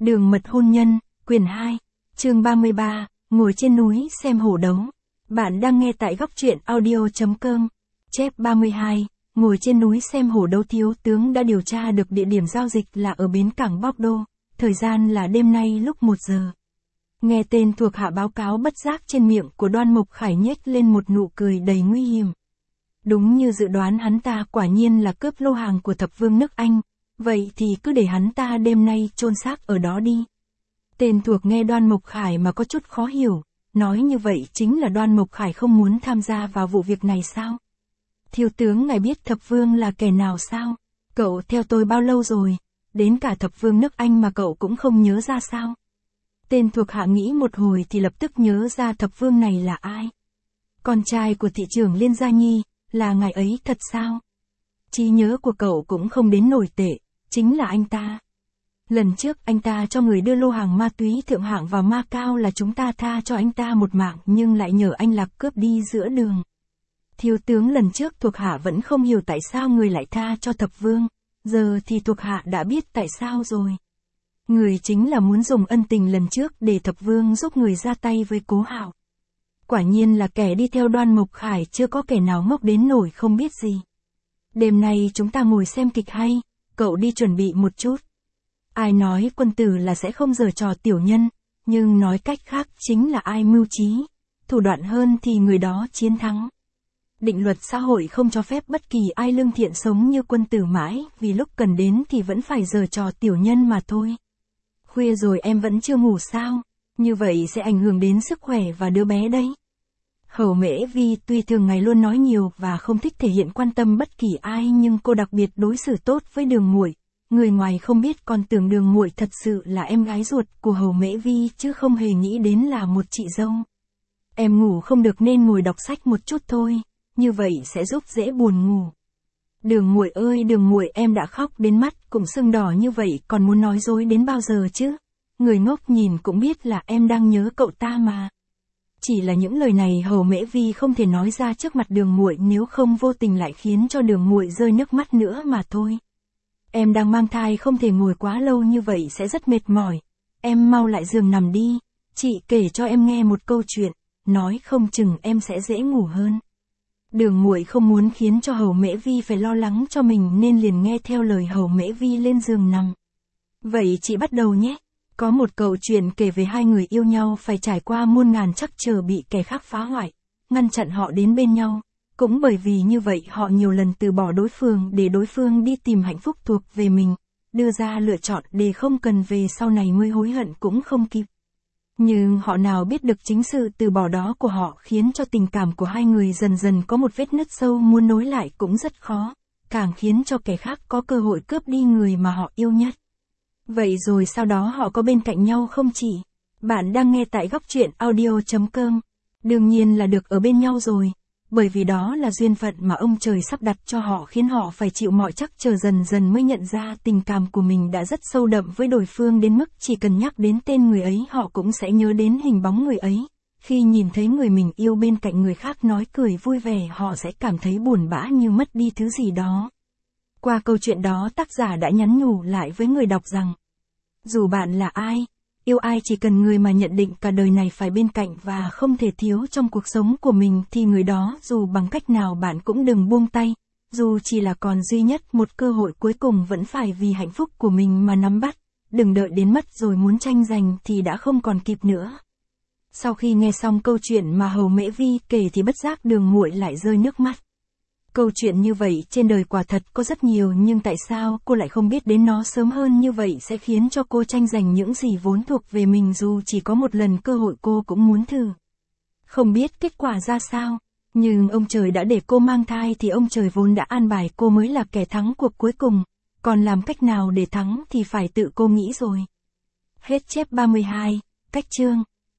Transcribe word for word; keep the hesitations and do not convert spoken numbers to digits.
Đường mật hôn nhân, quyển hai, chương ba mươi ba, ngồi trên núi xem hổ đấu. Bạn đang nghe tại góc truyện audio chấm com. Chép ba mươi hai, ngồi trên núi xem hổ đấu. Thiếu tướng đã điều tra được địa điểm giao dịch là ở bến cảng Bordeaux, thời gian là đêm nay lúc một giờ. Nghe tên thuộc hạ báo cáo, bất giác trên miệng của Đoan Mục Khải nhếch lên một nụ cười đầy nguy hiểm. Đúng như dự đoán, hắn ta quả nhiên là cướp lô hàng của thập vương nước Anh. Vậy thì cứ để hắn ta đêm nay chôn xác ở đó đi. Tên thuộc nghe Đoan Mục Khải mà có chút khó hiểu, nói như vậy chính là Đoan Mục Khải không muốn tham gia vào vụ việc này sao? Thiếu tướng, ngài biết thập vương là kẻ nào sao? Cậu theo tôi bao lâu rồi? Đến cả thập vương nước Anh mà cậu cũng không nhớ ra sao? Tên thuộc hạ nghĩ một hồi thì lập tức nhớ ra thập vương này là ai. Con trai của thị trưởng Liên Gia Nhi, là ngài ấy thật sao? Trí nhớ của cậu cũng không đến nổi tệ, chính là anh ta. Lần trước anh ta cho người đưa lô hàng ma túy thượng hạng vào Macau là chúng ta tha cho anh ta một mạng, nhưng lại nhờ anh Lạc cướp đi giữa đường. Thiếu tướng, lần trước thuộc hạ vẫn không hiểu tại sao người lại tha cho thập vương, giờ thì thuộc hạ đã biết tại sao rồi. Người chính là muốn dùng ân tình lần trước để thập vương giúp người ra tay với Cố Hạo. Quả nhiên là kẻ đi theo Đoan Mục Khải, chưa có kẻ nào ngốc đến nổi không biết gì. Đêm nay chúng ta ngồi xem kịch hay, cậu đi chuẩn bị một chút. Ai nói quân tử là sẽ không giở trò tiểu nhân, nhưng nói cách khác chính là ai mưu trí, thủ đoạn hơn thì người đó chiến thắng. Định luật xã hội không cho phép bất kỳ ai lương thiện sống như quân tử mãi, vì lúc cần đến thì vẫn phải giở trò tiểu nhân mà thôi. Khuya rồi em vẫn chưa ngủ sao? Như vậy sẽ ảnh hưởng đến sức khỏe và đứa bé đấy. Hầu Mễ Vi tuy thường ngày luôn nói nhiều và không thích thể hiện quan tâm bất kỳ ai, nhưng cô đặc biệt đối xử tốt với Đường Muội. Người ngoài không biết còn tưởng Đường Muội thật sự là em gái ruột của Hầu Mễ Vi chứ không hề nghĩ đến là một chị dâu. Em ngủ không được nên ngồi đọc sách một chút thôi, như vậy sẽ giúp dễ buồn ngủ. Đường Muội ơi Đường Muội, em đã khóc đến mắt cũng sưng đỏ như vậy còn muốn nói dối đến bao giờ chứ? Người ngốc nhìn cũng biết là em đang nhớ cậu ta mà. Chỉ là những lời này Hầu Mễ Vi không thể nói ra trước mặt Đường Muội, nếu không vô tình lại khiến cho Đường Muội rơi nước mắt nữa mà thôi. Em đang mang thai, không thể ngồi quá lâu như vậy sẽ rất mệt mỏi. Em mau lại giường nằm đi, chị kể cho em nghe một câu chuyện, nói không chừng em sẽ dễ ngủ hơn. Đường Muội không muốn khiến cho Hầu Mễ Vi phải lo lắng cho mình nên liền nghe theo lời Hầu Mễ Vi lên giường nằm. Vậy chị bắt đầu nhé. Có một câu chuyện kể về hai người yêu nhau phải trải qua muôn ngàn trắc trở bị kẻ khác phá hoại, ngăn chặn họ đến bên nhau. Cũng bởi vì như vậy họ nhiều lần từ bỏ đối phương để đối phương đi tìm hạnh phúc thuộc về mình, đưa ra lựa chọn để không cần về sau này mới hối hận cũng không kịp. Nhưng họ nào biết được chính sự từ bỏ đó của họ khiến cho tình cảm của hai người dần dần có một vết nứt sâu, muốn nối lại cũng rất khó, càng khiến cho kẻ khác có cơ hội cướp đi người mà họ yêu nhất. Vậy rồi sau đó họ có bên cạnh nhau không chị? Bạn đang nghe tại góc truyện audio chấm com. Đương nhiên là được ở bên nhau rồi, bởi vì đó là duyên phận mà ông trời sắp đặt cho họ, khiến họ phải chịu mọi trắc trở, dần dần mới nhận ra tình cảm của mình đã rất sâu đậm với đối phương đến mức chỉ cần nhắc đến tên người ấy họ cũng sẽ nhớ đến hình bóng người ấy. Khi nhìn thấy người mình yêu bên cạnh người khác nói cười vui vẻ họ sẽ cảm thấy buồn bã như mất đi thứ gì đó. Qua câu chuyện đó, tác giả đã nhắn nhủ lại với người đọc rằng, dù bạn là ai, yêu ai, chỉ cần người mà nhận định cả đời này phải bên cạnh và không thể thiếu trong cuộc sống của mình thì người đó dù bằng cách nào bạn cũng đừng buông tay, dù chỉ là còn duy nhất một cơ hội cuối cùng vẫn phải vì hạnh phúc của mình mà nắm bắt, đừng đợi đến mất rồi muốn tranh giành thì đã không còn kịp nữa. Sau khi nghe xong câu chuyện mà Hầu Mễ Vi kể thì bất giác Đường Muội lại rơi nước mắt. Câu chuyện như vậy trên đời quả thật có rất nhiều, nhưng tại sao cô lại không biết đến nó sớm hơn? Như vậy sẽ khiến cho cô tranh giành những gì vốn thuộc về mình, dù chỉ có một lần cơ hội cô cũng muốn thử. Không biết kết quả ra sao, nhưng ông trời đã để cô mang thai thì ông trời vốn đã an bài cô mới là kẻ thắng cuộc cuối cùng, còn làm cách nào để thắng thì phải tự cô nghĩ rồi. Hết chép ba mươi hai, cách chương.